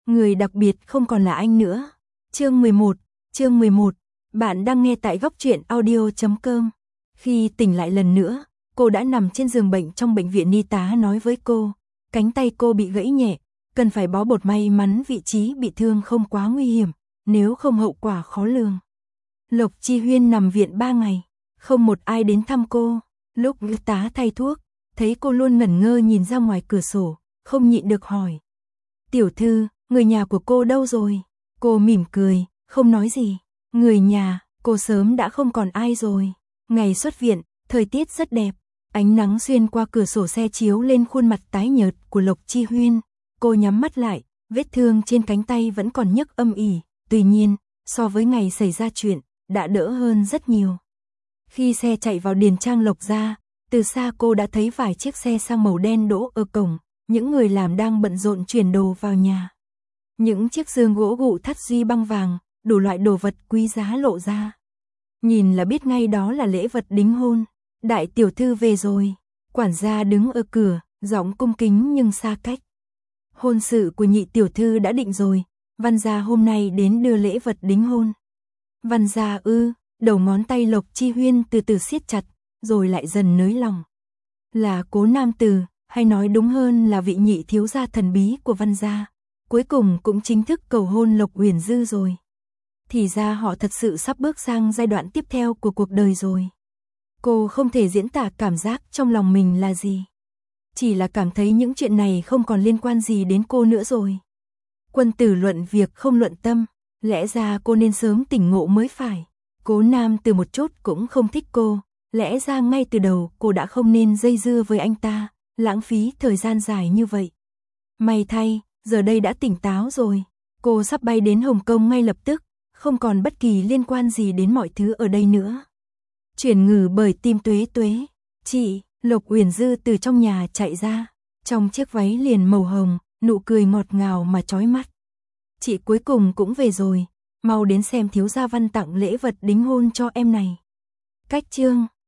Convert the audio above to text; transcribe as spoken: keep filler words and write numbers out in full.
Người đặc biệt không còn là anh nữa. Chương mười một, chương mười một, bạn đang nghe tại góc truyện audio chấm com. Khi tỉnh lại lần nữa, cô đã nằm trên giường bệnh trong bệnh viện. Y tá nói với cô, cánh tay cô bị gãy nhẹ, cần phải bó bột, may mắn vị trí bị thương không quá nguy hiểm, nếu không hậu quả khó lường. Lộc Chi Huyên nằm viện ba ngày, không một ai đến thăm cô. Lúc y tá thay thuốc, thấy cô luôn ngẩn ngơ nhìn ra ngoài cửa sổ, không nhịn được hỏi. Tiểu thư, người nhà của cô đâu rồi? Cô mỉm cười, không nói gì. Người nhà, cô sớm đã không còn ai rồi. Ngày xuất viện, thời tiết rất đẹp. Ánh nắng xuyên qua cửa sổ xe chiếu lên khuôn mặt tái nhợt của Lộc Chi Huyên. Cô nhắm mắt lại, vết thương trên cánh tay vẫn còn nhức âm ỉ. Tuy nhiên, so với ngày xảy ra chuyện, đã đỡ hơn rất nhiều. Khi xe chạy vào điền trang Lộc gia, từ xa cô đã thấy vài chiếc xe sang màu đen đỗ ở cổng. Những người làm đang bận rộn chuyển đồ vào nhà. Những chiếc giường gỗ gụ thắt duy băng vàng, đủ loại đồ vật quý giá lộ ra. Nhìn là biết ngay đó là lễ vật đính hôn. Đại tiểu thư về rồi. Quản gia đứng ở cửa, giọng cung kính nhưng xa cách. Hôn sự của nhị tiểu thư đã định rồi. Văn gia hôm nay đến đưa lễ vật đính hôn. Văn gia ư? Đầu ngón tay Lộc Chi Huyên từ từ siết chặt, rồi lại dần nới lòng. Là Cố Nam Từ, hay nói đúng hơn là vị nhị thiếu gia thần bí của Văn gia, cuối cùng cũng chính thức cầu hôn Lộc Uyển Dư rồi. Thì ra họ thật sự sắp bước sang giai đoạn tiếp theo của cuộc đời rồi. Cô không thể diễn tả cảm giác trong lòng mình là gì. Chỉ là cảm thấy những chuyện này không còn liên quan gì đến cô nữa rồi. Quân tử luận việc không luận tâm, lẽ ra cô nên sớm tỉnh ngộ mới phải. Cố Nam Từ một chút cũng không thích cô, lẽ ra ngay từ đầu cô đã không nên dây dưa với anh ta, lãng phí thời gian dài như vậy. May thay, giờ đây đã tỉnh táo rồi. Cô sắp bay đến Hồng Kông ngay lập tức, không còn bất kỳ liên quan gì đến mọi thứ ở đây nữa. Chuyển ngừ bởi tim Tuế Tuế. Chị, Lộc Uyển Dư từ trong nhà chạy ra, trong chiếc váy liền màu hồng, nụ cười ngọt ngào mà chói mắt. Chị cuối cùng cũng về rồi, mau đến xem thiếu gia Văn tặng lễ vật đính hôn cho em này. Cách chương